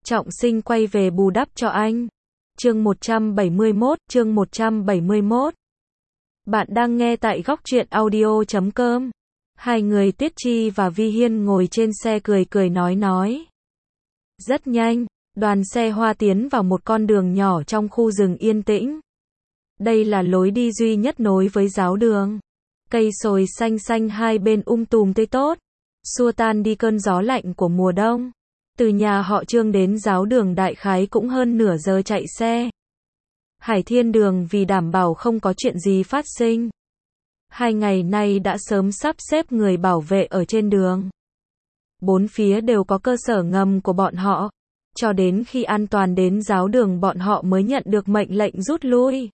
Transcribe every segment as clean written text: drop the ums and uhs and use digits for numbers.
Trọng Sinh quay về bù đắp cho anh. Chương 171. Bạn đang nghe tại góc truyện audio.com. Hai người Tuyết Chi và Vi Hiên ngồi trên xe cười cười nói. Rất nhanh, đoàn xe hoa tiến vào một con đường nhỏ trong khu rừng yên tĩnh. Đây là lối đi duy nhất nối với giáo đường. Cây sồi xanh xanh hai bên tùm tươi tốt, xua tan đi cơn gió lạnh của mùa đông. Từ nhà họ Trương đến giáo đường đại khái cũng hơn nửa giờ chạy xe. Hải Thiên Đường vì đảm bảo không có chuyện gì phát sinh, 2 ngày nay đã sớm sắp xếp người bảo vệ ở trên đường. 4 phía đều có cơ sở ngầm của bọn họ, cho đến khi an toàn đến giáo đường bọn họ mới nhận được mệnh lệnh rút lui.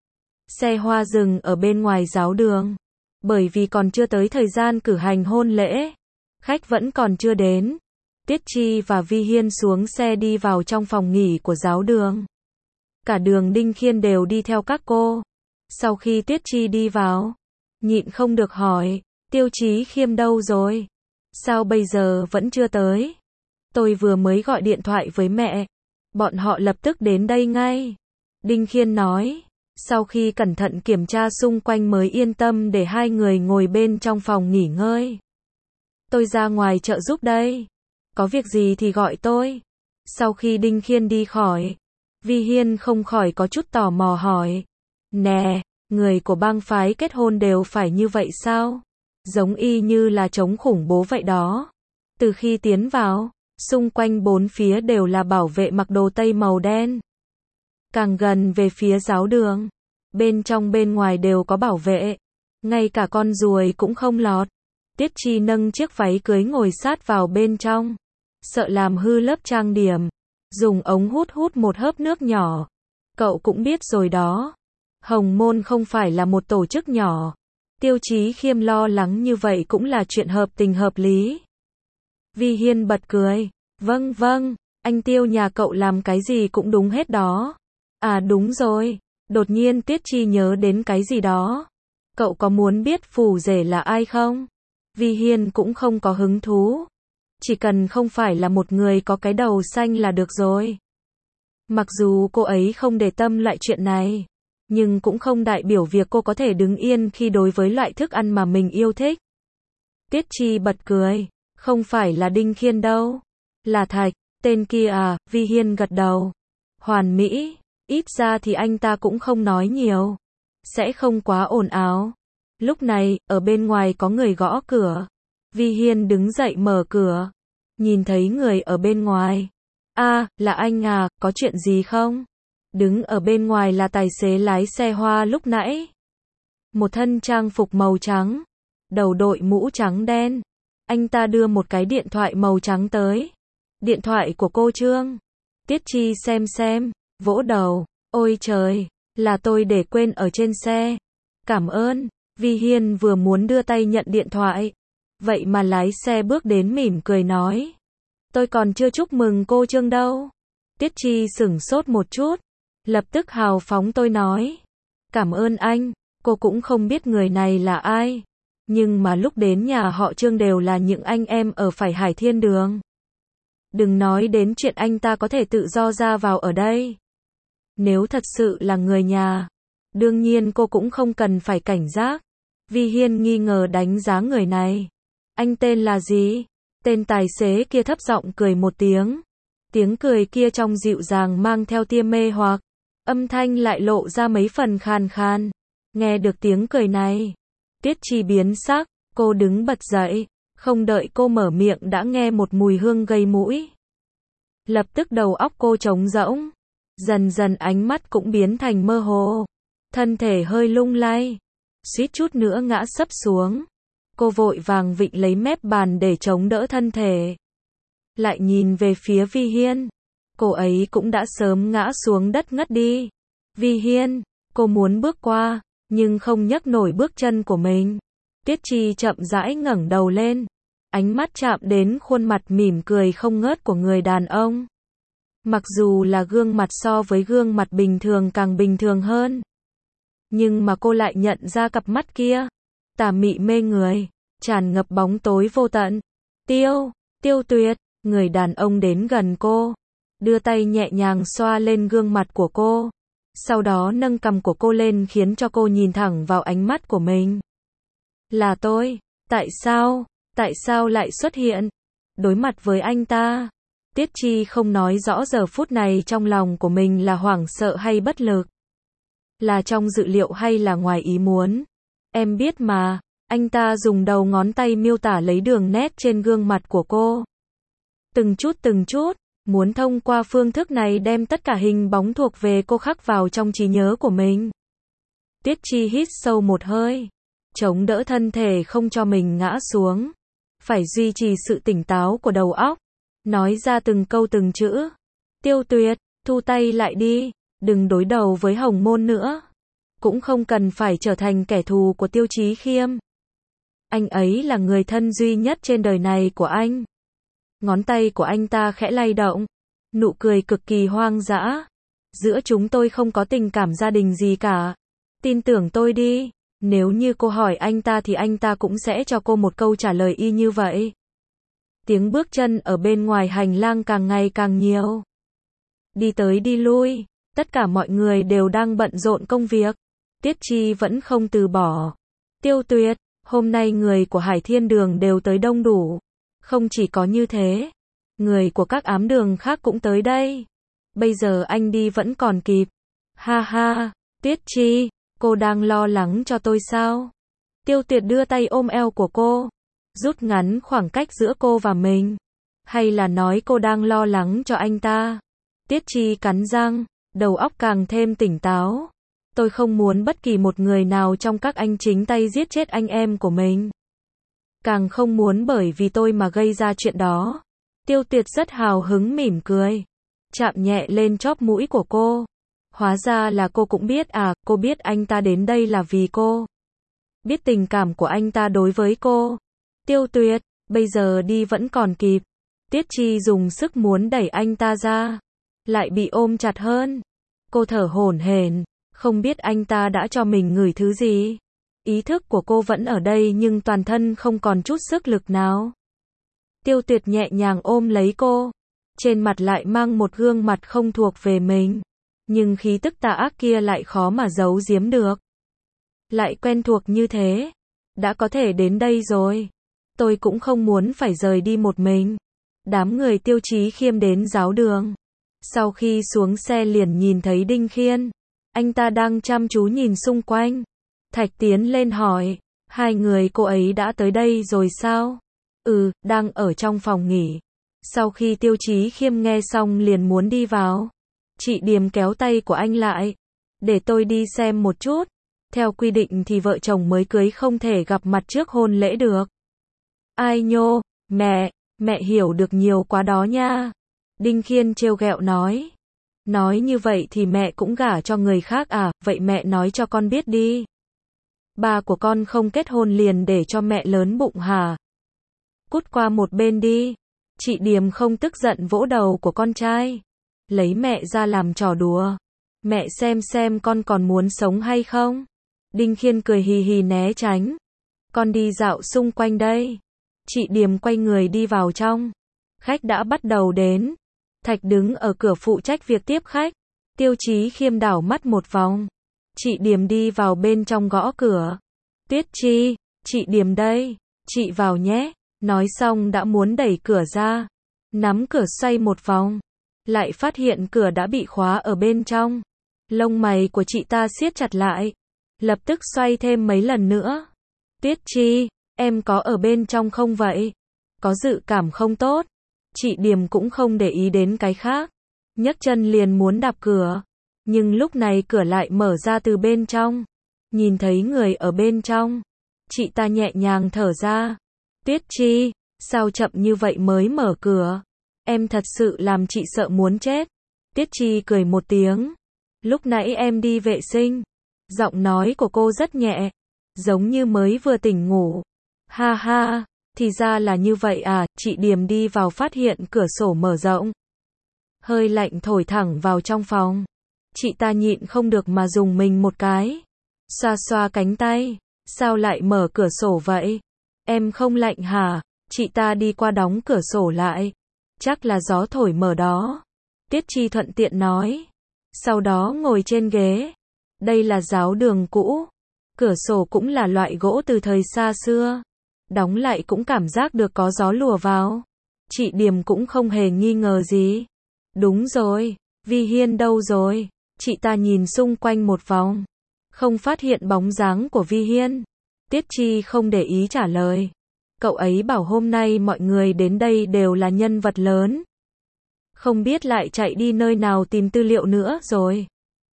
Xe hoa dừng ở bên ngoài giáo đường, bởi vì còn chưa tới thời gian cử hành hôn lễ, khách vẫn còn chưa đến. Tuyết Chi và Vi Hiên xuống xe đi vào trong phòng nghỉ của giáo đường. Cả đường Đinh Khiên đều đi theo các cô. Sau khi Tuyết Chi đi vào, nhịn không được hỏi, Tiêu Chí Khiêm đâu rồi? Sao bây giờ vẫn chưa tới? Tôi vừa mới gọi điện thoại với mẹ, bọn họ lập tức đến đây ngay. Đinh Khiên nói, sau khi cẩn thận kiểm tra xung quanh mới yên tâm để hai người ngồi bên trong phòng nghỉ ngơi. Tôi ra ngoài chợ giúp đây. Có việc gì thì gọi tôi. Sau khi Đinh Khiên đi khỏi, Vi Hiên không khỏi có chút tò mò hỏi. Nè, người của bang phái kết hôn đều phải như vậy sao? Giống y như là chống khủng bố vậy đó. Từ khi tiến vào, xung quanh 4 phía đều là bảo vệ mặc đồ tây màu đen. Càng gần về phía giáo đường, bên trong bên ngoài đều có bảo vệ. Ngay cả con ruồi cũng không lọt. Tiết Chi nâng chiếc váy cưới ngồi sát vào bên trong, sợ làm hư lớp trang điểm, dùng ống hút một hớp nước nhỏ. Cậu cũng biết rồi đó, Hồng Môn không phải là một tổ chức nhỏ. Tiêu Chí Khiêm lo lắng như vậy cũng là chuyện hợp tình hợp lý. Vi Hiên bật cười, vâng, anh Tiêu nhà cậu làm cái gì cũng đúng hết đó. À đúng rồi, đột nhiên Tuyết Chi nhớ đến cái gì đó. Cậu có muốn biết phù rể là ai không? Vi Hiên cũng không có hứng thú. Chỉ cần không phải là một người có cái đầu xanh là được rồi. Mặc dù cô ấy không để tâm loại chuyện này, nhưng cũng không đại biểu việc cô có thể đứng yên khi đối với loại thức ăn mà mình yêu thích. Tiết Chi bật cười, không phải là Đinh Khiên đâu. Là Thạch, tên kia à? Vi Hiên gật đầu. Hoàn mỹ, ít ra thì anh ta cũng không nói nhiều, sẽ không quá ồn ào. Lúc này, ở bên ngoài có người gõ cửa. Vi Hiên đứng dậy mở cửa, nhìn thấy người ở bên ngoài. À, là anh à, có chuyện gì không? Đứng ở bên ngoài là tài xế lái xe hoa lúc nãy. Một thân trang phục màu trắng, đầu đội mũ trắng đen. Anh ta đưa một cái điện thoại màu trắng tới. Điện thoại của cô Trương. Tiết Chi xem, vỗ đầu. Ôi trời, là tôi để quên ở trên xe. Cảm ơn. Vi Hiên vừa muốn đưa tay nhận điện thoại, vậy mà lái xe bước đến mỉm cười nói. Tôi còn chưa chúc mừng cô Trương đâu. Tiết Chi sửng sốt một chút, lập tức hào phóng tôi nói. Cảm ơn anh, cô cũng không biết người này là ai. Nhưng mà lúc đến nhà họ Trương đều là những anh em ở phải Hải Thiên Đường. Đừng nói đến chuyện anh ta có thể tự do ra vào ở đây. Nếu thật sự là người nhà, đương nhiên cô cũng không cần phải cảnh giác. Vi Hiên nghi ngờ đánh giá người này. Anh tên là gì? Tên tài xế kia thấp giọng cười một tiếng. Tiếng cười kia trong dịu dàng mang theo tia mê hoặc, âm thanh lại lộ ra mấy phần khàn khàn. Nghe được tiếng cười này, Tiết Chi biến sắc, cô đứng bật dậy, không đợi cô mở miệng đã nghe một mùi hương gây mũi. Lập tức đầu óc cô trống rỗng, dần dần ánh mắt cũng biến thành mơ hồ, thân thể hơi lung lay, suýt chút nữa ngã sấp xuống. Cô vội vàng vịn lấy mép bàn để chống đỡ thân thể. Lại nhìn về phía Vi Hiên, cô ấy cũng đã sớm ngã xuống đất ngất đi. Vi Hiên, cô muốn bước qua, nhưng không nhấc nổi bước chân của mình. Tiết Chi chậm rãi ngẩng đầu lên, ánh mắt chạm đến khuôn mặt mỉm cười không ngớt của người đàn ông. Mặc dù là gương mặt so với gương mặt bình thường càng bình thường hơn, nhưng mà cô lại nhận ra cặp mắt kia, tà mị mê người, tràn ngập bóng tối vô tận. Tiêu Tuyệt, người đàn ông đến gần cô, đưa tay nhẹ nhàng xoa lên gương mặt của cô. Sau đó nâng cằm của cô lên khiến cho cô nhìn thẳng vào ánh mắt của mình. Là tôi, tại sao lại xuất hiện? Đối mặt với anh ta, Tiết Chi không nói rõ giờ phút này trong lòng của mình là hoảng sợ hay bất lực. Là trong dự liệu hay là ngoài ý muốn. Em biết mà, anh ta dùng đầu ngón tay miêu tả lấy đường nét trên gương mặt của cô. Từng chút, muốn thông qua phương thức này đem tất cả hình bóng thuộc về cô khắc vào trong trí nhớ của mình. Tiết Chi hít sâu một hơi, chống đỡ thân thể không cho mình ngã xuống. Phải duy trì sự tỉnh táo của đầu óc, nói ra từng câu từng chữ. Tiêu Tuyệt, thu tay lại đi, đừng đối đầu với Hồng Môn nữa. Cũng không cần phải trở thành kẻ thù của Tiêu Chí Khiêm. Anh ấy là người thân duy nhất trên đời này của anh. Ngón tay của anh ta khẽ lay động, nụ cười cực kỳ hoang dã. Giữa chúng tôi không có tình cảm gia đình gì cả. Tin tưởng tôi đi, nếu như cô hỏi anh ta thì anh ta cũng sẽ cho cô một câu trả lời y như vậy. Tiếng bước chân ở bên ngoài hành lang càng ngày càng nhiều. Đi tới đi lui, tất cả mọi người đều đang bận rộn công việc. Tiết Chi vẫn không từ bỏ. Tiêu Tuyệt, hôm nay người của Hải Thiên Đường đều tới đông đủ. Không chỉ có như thế, người của các ám đường khác cũng tới đây. Bây giờ anh đi vẫn còn kịp. Ha ha, Tiết Chi, cô đang lo lắng cho tôi sao? Tiêu Tuyệt đưa tay ôm eo của cô, rút ngắn khoảng cách giữa cô và mình. Hay là nói cô đang lo lắng cho anh ta? Tiết Chi cắn răng, đầu óc càng thêm tỉnh táo. Tôi không muốn bất kỳ một người nào trong các anh chính tay giết chết anh em của mình. Càng không muốn bởi vì tôi mà gây ra chuyện đó. Tiêu Tuyệt rất hào hứng mỉm cười, chạm nhẹ lên chóp mũi của cô. Hóa ra là cô cũng biết à, cô biết anh ta đến đây là vì cô. Biết tình cảm của anh ta đối với cô. Tiêu Tuyệt, bây giờ đi vẫn còn kịp. Tiết Chi dùng sức muốn đẩy anh ta ra, lại bị ôm chặt hơn. Cô thở hổn hển, không biết anh ta đã cho mình ngửi thứ gì. Ý thức của cô vẫn ở đây nhưng toàn thân không còn chút sức lực nào. Tiêu Tuyệt nhẹ nhàng ôm lấy cô, trên mặt lại mang một gương mặt không thuộc về mình. Nhưng khí tức tà ác kia lại khó mà giấu giếm được. Lại quen thuộc như thế. Đã có thể đến đây rồi. Tôi cũng không muốn phải rời đi một mình. Đám người Tiêu Chí Khiêm đến giáo đường. Sau khi xuống xe liền nhìn thấy Đinh Khiên. Anh ta đang chăm chú nhìn xung quanh. Thạch tiến lên hỏi, hai người cô ấy đã tới đây rồi sao? Đang ở trong phòng nghỉ. Sau khi Tiêu Chí Khiêm nghe xong liền muốn đi vào. Chị Điềm kéo tay của anh lại. Để tôi đi xem một chút. Theo quy định thì vợ chồng mới cưới không thể gặp mặt trước hôn lễ được. Ai nhô, mẹ hiểu được nhiều quá đó nha. Đinh Khiên trêu ghẹo nói. Nói như vậy thì mẹ cũng gả cho người khác à, vậy mẹ nói cho con biết đi. Ba của con không kết hôn liền để cho mẹ lớn bụng hả? Cút qua một bên đi. Chị Điềm không tức giận vỗ đầu của con trai. Lấy mẹ ra làm trò đùa. Mẹ xem con còn muốn sống hay không? Đinh Khiên cười hì hì né tránh. Con đi dạo xung quanh đây. Chị Điềm quay người đi vào trong. Khách đã bắt đầu đến. Thạch đứng ở cửa phụ trách việc tiếp khách. Tiêu Chí Khiêm đảo mắt một vòng. Chị Điềm đi vào bên trong gõ cửa. Tuyết Chi, chị Điềm đây. Chị vào nhé. Nói xong đã muốn đẩy cửa ra. Nắm cửa xoay một vòng. Lại phát hiện cửa đã bị khóa ở bên trong. Lông mày của chị ta siết chặt lại. Lập tức xoay thêm mấy lần nữa. Tuyết Chi, em có ở bên trong không vậy? Có dự cảm không tốt. Chị Điềm cũng không để ý đến cái khác. Nhấc chân liền muốn đạp cửa. Nhưng lúc này cửa lại mở ra từ bên trong. Nhìn thấy người ở bên trong. Chị ta nhẹ nhàng thở ra. Tuyết Chi, sao chậm như vậy mới mở cửa? Em thật sự làm chị sợ muốn chết. Tuyết Chi cười một tiếng. Lúc nãy em đi vệ sinh. Giọng nói của cô rất nhẹ. Giống như mới vừa tỉnh ngủ. Ha ha, thì ra là như vậy à. Chị Điềm đi vào phát hiện cửa sổ mở rộng. Hơi lạnh thổi thẳng vào trong phòng. Chị ta nhịn không được mà dùng mình một cái. Xoa xoa cánh tay. Sao lại mở cửa sổ vậy? Em không lạnh hả? Chị ta đi qua đóng cửa sổ lại. Chắc là gió thổi mở đó. Tiết Chi thuận tiện nói. Sau đó ngồi trên ghế. Đây là giáo đường cũ. Cửa sổ cũng là loại gỗ từ thời xa xưa. Đóng lại cũng cảm giác được có gió lùa vào. Chị Điềm cũng không hề nghi ngờ gì. Đúng rồi, Vi Hiên đâu rồi? Chị ta nhìn xung quanh một vòng. Không phát hiện bóng dáng của Vi Hiên. Tiết Chi không để ý trả lời. Cậu ấy bảo hôm nay mọi người đến đây đều là nhân vật lớn. Không biết lại chạy đi nơi nào tìm tư liệu nữa rồi.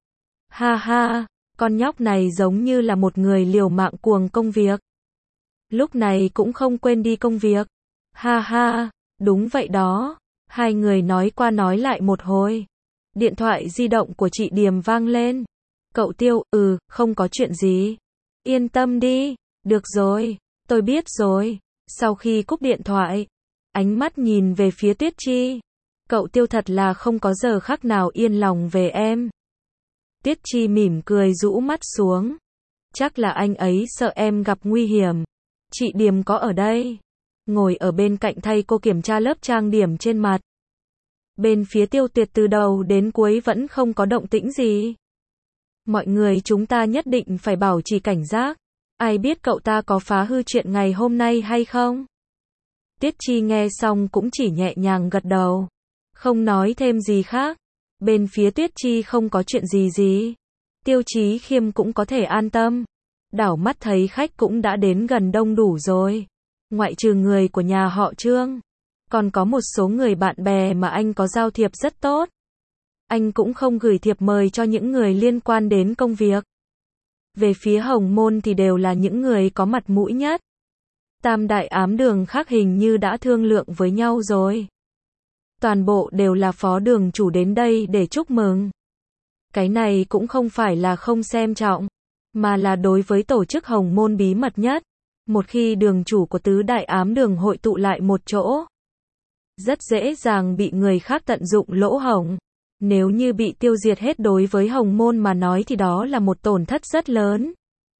Ha ha, con nhóc này giống như là một người liều mạng cuồng công việc. Lúc này cũng không quên đi công việc. Ha ha, đúng vậy đó. Hai người nói qua nói lại một hồi. Điện thoại di động của chị Điềm vang lên. Cậu Tiêu, không có chuyện gì. Yên tâm đi, được rồi, tôi biết rồi. Sau khi cúp điện thoại, ánh mắt nhìn về phía Tuyết Chi. Cậu Tiêu thật là không có giờ khắc nào yên lòng về em. Tiết Chi mỉm cười rũ mắt xuống. Chắc là anh ấy sợ em gặp nguy hiểm. Chị Điềm có ở đây. Ngồi ở bên cạnh thay cô kiểm tra lớp trang điểm trên mặt. Bên phía Tiêu Tuyệt từ đầu đến cuối vẫn không có động tĩnh gì. Mọi người chúng ta nhất định phải bảo trì cảnh giác. Ai biết cậu ta có phá hư chuyện ngày hôm nay hay không? Tiết Chi nghe xong cũng chỉ nhẹ nhàng gật đầu. Không nói thêm gì khác. Bên phía Tiết Chi không có chuyện gì. Tiêu Chí Khiêm cũng có thể an tâm. Đảo mắt thấy khách cũng đã đến gần đông đủ rồi. Ngoại trừ người của nhà họ Trương. Còn có một số người bạn bè mà anh có giao thiệp rất tốt. Anh cũng không gửi thiệp mời cho những người liên quan đến công việc. Về phía Hồng Môn thì đều là những người có mặt mũi nhất. Tam đại ám đường khác hình như đã thương lượng với nhau rồi. Toàn bộ đều là phó đường chủ đến đây để chúc mừng. Cái này cũng không phải là không xem trọng, mà là đối với tổ chức Hồng Môn bí mật nhất. Một khi đường chủ của tứ đại ám đường hội tụ lại một chỗ, rất dễ dàng bị người khác tận dụng lỗ hổng. Nếu như bị tiêu diệt hết đối với Hồng Môn mà nói thì đó là một tổn thất rất lớn.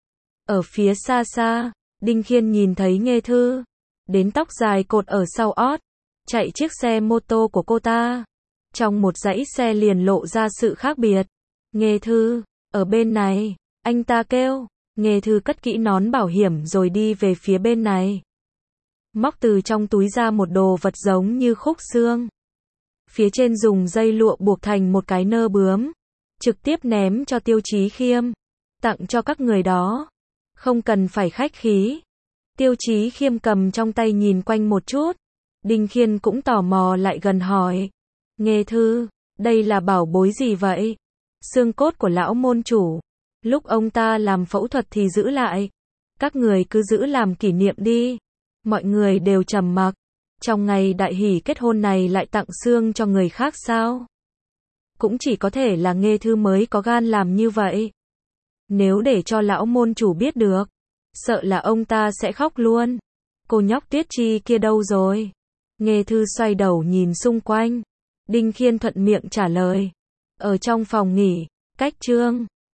Ở phía xa xa, Đinh Khiên nhìn thấy Nghê Thư, đến tóc dài cột ở sau ót, chạy chiếc xe mô tô của cô ta. Trong một dãy xe liền lộ ra sự khác biệt. Nghê Thư, ở bên này, anh ta kêu. Nghê Thư cất kỹ nón bảo hiểm rồi đi về phía bên này. Móc từ trong túi ra một đồ vật giống như khúc xương. Phía trên dùng dây lụa buộc thành một cái nơ bướm. Trực tiếp ném cho Tiêu Chí Khiêm. Tặng cho các người đó. Không cần phải khách khí. Tiêu Chí Khiêm cầm trong tay nhìn quanh một chút. Đinh Khiên cũng tò mò lại gần hỏi. Nghê Thư, đây là bảo bối gì vậy? Xương cốt của lão môn chủ. Lúc ông ta làm phẫu thuật thì giữ lại. Các người cứ giữ làm kỷ niệm đi. Mọi người đều trầm mặc. Trong ngày đại hỷ kết hôn này lại tặng xương cho người khác sao? Cũng chỉ có thể là Nghê Thư mới có gan làm như vậy. Nếu để cho lão môn chủ biết được, sợ là ông ta sẽ khóc luôn. Cô nhóc Tiết Chi kia đâu rồi? Nghê Thư xoay đầu nhìn xung quanh. Đinh Khiên thuận miệng trả lời. Ở trong phòng nghỉ, cách Trương.